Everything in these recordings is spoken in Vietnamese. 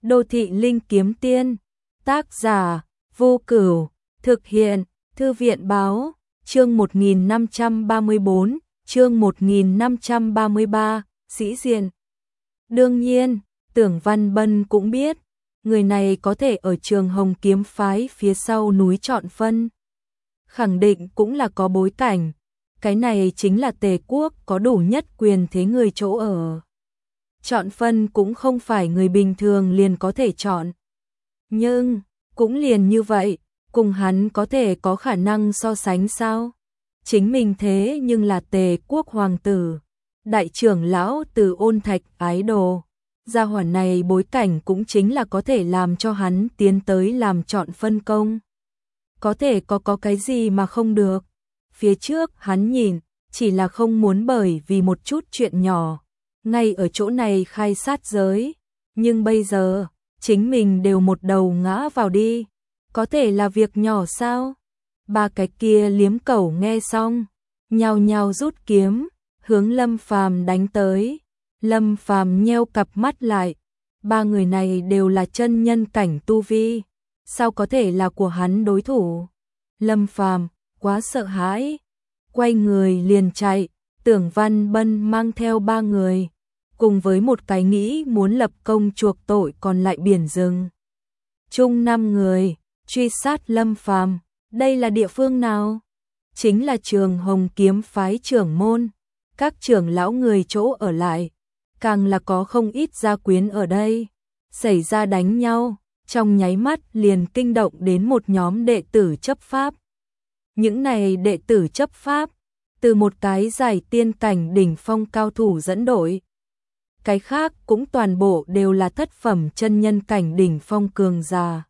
Đô thị linh kiếm tiên, tác giả, Vô Cửu, thực hiện, Thư viện báo, chương 1534, chương 1533, sĩ diện. Đương nhiên, Tưởng Văn Bân cũng biết, người này có thể ở Trường Hồng kiếm phái phía sau núi Trọn Phân. Khẳng định cũng là có bối cảnh, cái này chính là Tề quốc có đủ nhất quyền thế người chỗ ở. Chọn Phân cũng không phải người bình thường liền có thể chọn. Nhưng, cũng liền như vậy, cùng hắn có thể có khả năng so sánh sao? Chính mình thế nhưng là Tề quốc hoàng tử, đại trưởng lão từ Ôn Thạch ái đồ. Gia hỏa này bối cảnh cũng chính là có thể làm cho hắn tiến tới làm chọn phân công. Có thể có cái gì mà không được. Phía trước hắn nhìn, chỉ là không muốn bởi vì một chút chuyện nhỏ, ngay ở chỗ này khai sát giới. Nhưng bây giờ, chính mình đều một đầu ngã vào đi. Có thể là việc nhỏ sao? Ba cái kia liếm cẩu nghe xong, nhao nhao rút kiếm, hướng Lâm Phàm đánh tới. Lâm Phàm nheo cặp mắt lại, ba người này đều là chân nhân cảnh tu vi, sao có thể là của hắn đối thủ? Lâm Phàm quá sợ hãi, quay người liền chạy. Tưởng Văn Bân mang theo ba người, cùng với một cái nghĩ muốn lập công chuộc tội còn lại biển rừng. Chung 5 người, truy sát Lâm Phàm. Đây là địa phương nào? Chính là Trường Hồng kiếm phái trưởng môn, các trưởng lão người chỗ ở lại, càng là có không ít gia quyến ở đây. Xảy ra đánh nhau, trong nháy mắt liền kinh động đến một nhóm đệ tử chấp pháp. Những này đệ tử chấp pháp, từ một cái giải tiên cảnh đỉnh phong cao thủ dẫn đội. Cái khác cũng toàn bộ đều là thất phẩm chân nhân cảnh đỉnh phong cường giả.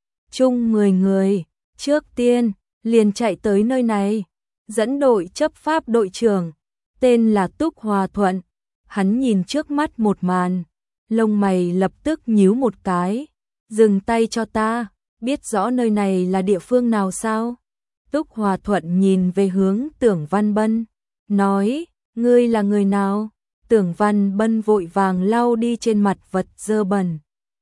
Chung 10 người, trước tiên, liền chạy tới nơi này. Dẫn đội chấp pháp đội trưởng, tên là Túc Hòa Thuận. Hắn nhìn trước mắt một màn, lông mày lập tức nhíu một cái. Dừng tay cho ta, biết rõ nơi này là địa phương nào sao? Túc Hòa Thuận nhìn về hướng Tưởng Văn Bân, nói, ngươi là người nào? Tưởng Văn Bân vội vàng lau đi trên mặt vật dơ bẩn.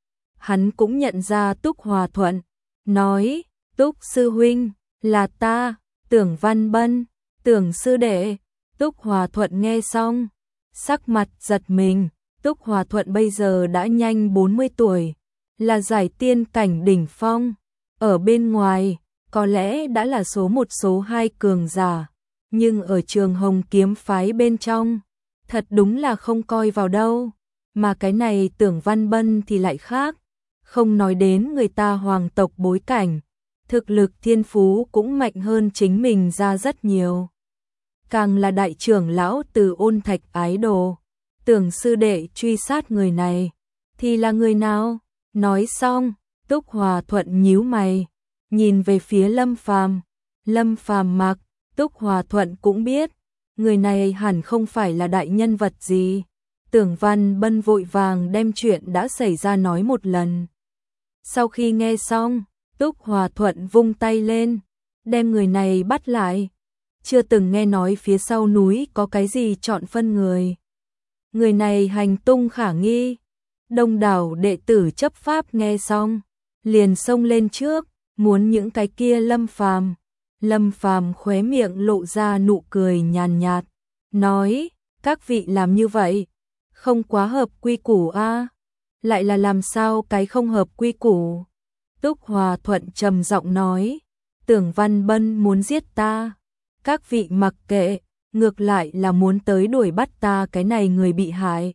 Hắn cũng nhận ra Túc Hòa Thuận, nói, Túc sư huynh, là ta, Tưởng Văn Bân, Tưởng sư đệ. Túc Hòa Thuận nghe xong, sắc mặt giật mình. Túc Hòa Thuận bây giờ đã nhanh 40 tuổi, là giải tiên cảnh đỉnh phong, ở bên ngoài có lẽ đã là số 1 số 2 cường giả, nhưng ở Trường Hồng kiếm phái bên trong, thật đúng là không coi vào đâu. Mà cái này Tưởng Văn Bân thì lại khác, không nói đến người ta hoàng tộc bối cảnh, thực lực thiên phú cũng mạnh hơn chính mình ra rất nhiều. Càng là đại trưởng lão từ Ôn Thạch ái đồ. Tưởng sư đệ truy sát người này, thì là người nào? Nói xong, Túc Hòa Thuận nhíu mày, nhìn về phía Lâm Phàm. Lâm Phàm mặc, Túc Hòa Thuận cũng biết, người này hẳn không phải là đại nhân vật gì. Tưởng Văn Bân vội vàng đem chuyện đã xảy ra nói một lần. Sau khi nghe xong, Túc Hòa Thuận vung tay lên, đem người này bắt lại. Chưa từng nghe nói phía sau núi có cái gì chọn phân người. Người này hành tung khả nghi. Đông đảo đệ tử chấp pháp nghe xong, liền xông lên trước, muốn những cái kia Lâm Phàm. Lâm Phàm khóe miệng lộ ra nụ cười nhàn nhạt, nói, các vị làm như vậy, không quá hợp quy củ a? Lại là làm sao cái không hợp quy củ? Túc Hòa Thuận trầm giọng nói, Tưởng Văn Bân muốn giết ta, các vị mặc kệ, ngược lại là muốn tới đuổi bắt ta cái này người bị hại.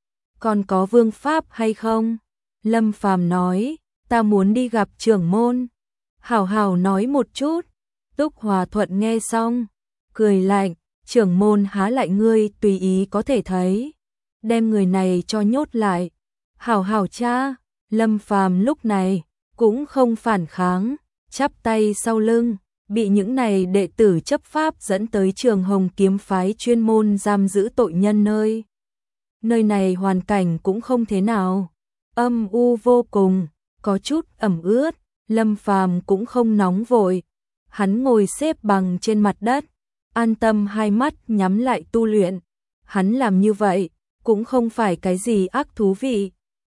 Còn có vương pháp hay không? Lâm Phàm nói, ta muốn đi gặp trưởng môn. Hảo hảo nói một chút. Túc Hòa Thuận nghe xong, cười lạnh, trưởng môn há lại ngươi tùy ý có thể thấy. Đem người này cho nhốt lại. Hảo hảo cha. Lâm Phàm lúc này cũng không phản kháng, chắp tay sau lưng. Bị những này đệ tử chấp pháp dẫn tới Trường Hồng kiếm phái chuyên môn giam giữ tội nhân nơi. Nơi này hoàn cảnh cũng không thế nào, âm u vô cùng, có chút ẩm ướt. Lâm Phàm cũng không nóng vội, hắn ngồi xếp bằng trên mặt đất, an tâm hai mắt nhắm lại tu luyện. Hắn làm như vậy cũng không phải cái gì ác thú vị,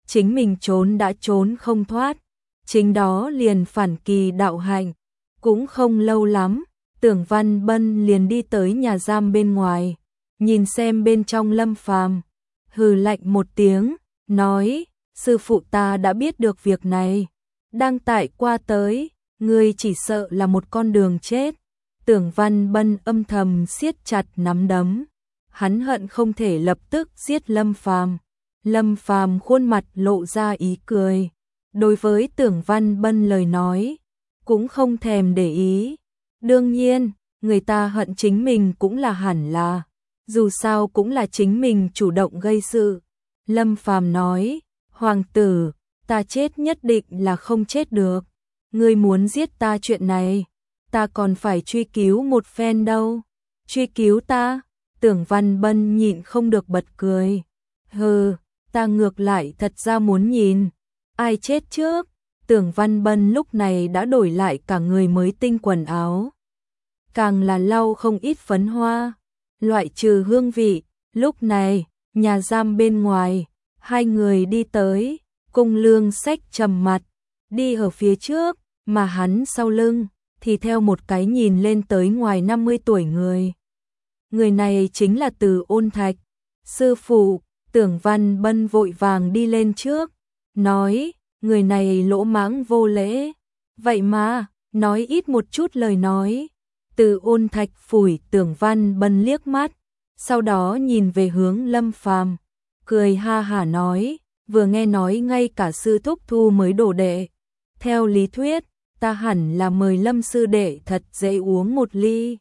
chính mình trốn đã trốn không thoát, chính đó liền phản kỳ đạo hạnh. Cũng không lâu lắm, Tưởng Văn Bân liền đi tới nhà giam bên ngoài, nhìn xem bên trong Lâm Phàm, hừ lạnh một tiếng, nói, sư phụ ta đã biết được việc này, đang tại qua tới, ngươi chỉ sợ là một con đường chết. Tưởng Văn Bân âm thầm siết chặt nắm đấm, hắn hận không thể lập tức giết Lâm Phàm. Lâm Phàm khuôn mặt lộ ra ý cười, đối với Tưởng Văn Bân lời nói, cũng không thèm để ý. Đương nhiên, người ta hận chính mình cũng là hẳn là, dù sao cũng là chính mình chủ động gây sự. Lâm Phàm nói, hoàng tử, ta chết nhất định là không chết được, ngươi muốn giết ta chuyện này, ta còn phải truy cứu một phen đâu. Truy cứu ta? Tưởng Văn Bân nhịn không được bật cười. Hừ, ta ngược lại thật ra muốn nhìn ai chết trước. Tưởng Văn Bân lúc này đã đổi lại cả người mới tinh quần áo, càng là lau không ít phấn hoa, loại trừ hương vị. Lúc này, nhà giam bên ngoài, hai người đi tới, Cung Lương Sách trầm mặt, đi ở phía trước, mà hắn sau lưng thì theo một cái nhìn lên tới ngoài 50 tuổi người. Người này chính là Từ Ôn Thạch. Sư phụ, Tưởng Văn Bân vội vàng đi lên trước, nói, người này lỗ mãng vô lễ, vậy mà, nói ít một chút lời nói. Từ Ôn Thạch phủi Tưởng Văn Bân liếc mắt, sau đó nhìn về hướng Lâm Phàm, cười ha hả nói, vừa nghe nói ngay cả sư thúc thu mới đổ đệ. Theo lý thuyết, ta hẳn là mời Lâm sư đệ thật dễ uống một ly.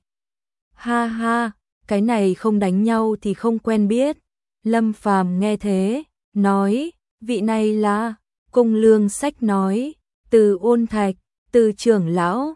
Ha ha, cái này không đánh nhau thì không quen biết. Lâm Phàm nghe thế, nói, vị này là, Cung Lương Sách nói, Từ Ôn Thạch, Từ trưởng lão,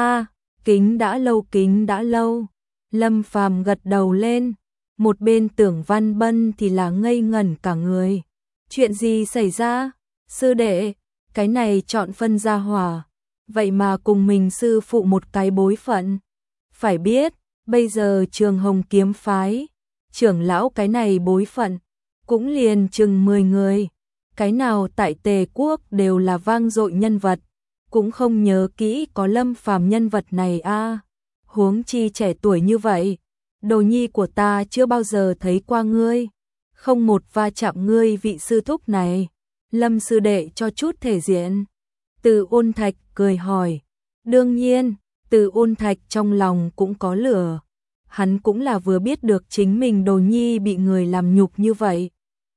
kính đã lâu kính đã lâu. Lâm Phàm gật đầu lên, một bên Tưởng Văn Bân thì là ngây ngẩn cả người. Chuyện gì xảy ra? Sư đệ, cái này chọn phân gia hỏa, vậy mà cùng mình sư phụ một cái bối phận. Phải biết, bây giờ Trường Hồng Kiếm phái, trưởng lão cái này bối phận, cũng liền chừng 10 người, cái nào tại Tề Quốc đều là vang dội nhân vật, cũng không nhớ kỹ có Lâm Phàm nhân vật này a. Huống chi trẻ tuổi như vậy, đồ nhi của ta chưa bao giờ thấy qua ngươi, không một va chạm ngươi vị sư thúc này. Lâm sư đệ cho chút thể diện. Từ Ôn Thạch cười hỏi. Đương nhiên, Từ Ôn Thạch trong lòng cũng có lửa. Hắn cũng là vừa biết được chính mình đồ nhi bị người làm nhục như vậy.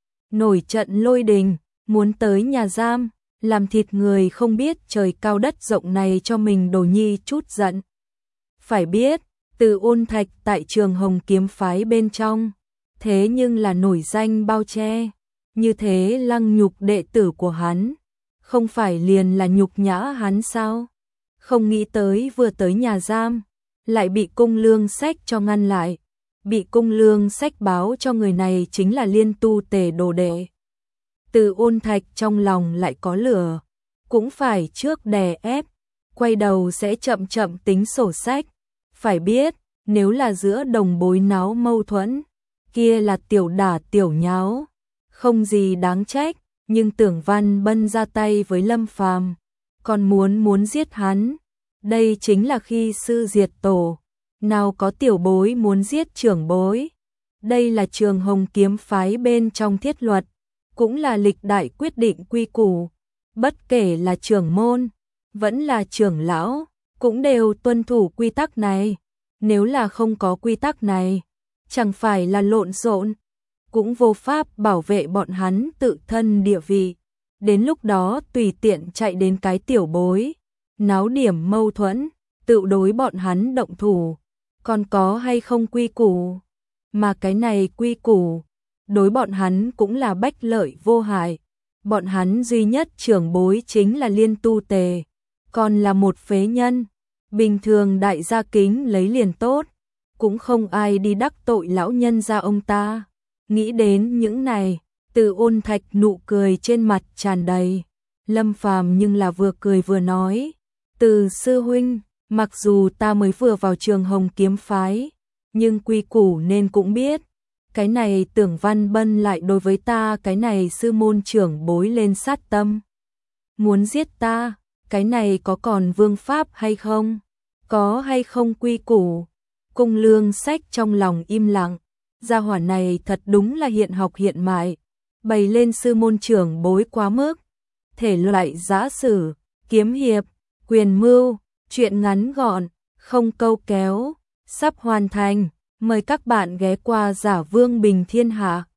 Nổi trận lôi đình, muốn tới nhà giam, làm thịt người không biết trời cao đất rộng này cho mình đồ nhi chút giận. Phải biết, Từ Ôn Thạch tại Trường Hồng Kiếm phái bên trong, thế nhưng là nổi danh bao che. Như thế lăng nhục đệ tử của hắn, không phải liền là nhục nhã hắn sao? Không nghĩ tới vừa tới nhà giam, lại bị Cung Lương Sách cho ngăn lại. Bị Cung Lương Sách báo cho người này chính là Liên Tu Tề đồ đệ. Từ Ôn Thạch trong lòng lại có lửa, cũng phải trước đè ép, quay đầu sẽ chậm chậm tính sổ sách. Phải biết, nếu là giữa đồng bối náo mâu thuẫn, kia là tiểu đả tiểu nháo, không gì đáng trách, nhưng Tưởng Văn Bân ra tay với Lâm Phàm, còn muốn giết hắn, đây chính là khi sư diệt tổ, nào có tiểu bối muốn giết trưởng bối. Đây là Trường Hồng Kiếm phái bên trong thiết luật, cũng là lịch đại quyết định quy củ, bất kể là trưởng môn, vẫn là trưởng lão, cũng đều tuân thủ quy tắc này. Nếu là không có quy tắc này, chẳng phải là lộn xộn, cũng vô pháp bảo vệ bọn hắn tự thân địa vị. Đến lúc đó tùy tiện chạy đến cái tiểu bối, náo điểm mâu thuẫn, tự đối bọn hắn động thủ, còn có hay không quy củ. Mà cái này quy củ, đối bọn hắn cũng là bách lợi vô hại. Bọn hắn duy nhất trưởng bối chính là Liên Tu Tề, còn là một phế nhân. Bình thường đại gia kính lấy liền tốt, cũng không ai đi đắc tội lão nhân gia ông ta. Nghĩ đến những này, Từ Ôn Thạch nụ cười trên mặt tràn đầy. Lâm Phàm nhưng là vừa cười vừa nói, Từ sư huynh, mặc dù ta mới vừa vào Trường Hồng Kiếm phái, nhưng quy củ nên cũng biết, cái này Tưởng Văn Bân lại đối với ta cái này sư môn trưởng bối lên sát tâm. Muốn giết ta, cái này có còn vương pháp hay không? Có hay không quy củ? Cung Lương Sách trong lòng im lặng, gia hỏa này thật đúng là hiện học hiện mại, bày lên sư môn trưởng bối quá mức. Thể loại giã sử, kiếm hiệp, quyền mưu, truyện ngắn gọn, không câu kéo, sắp hoàn thành. Mời các bạn ghé qua Giả Vương Bình Thiên Hạ.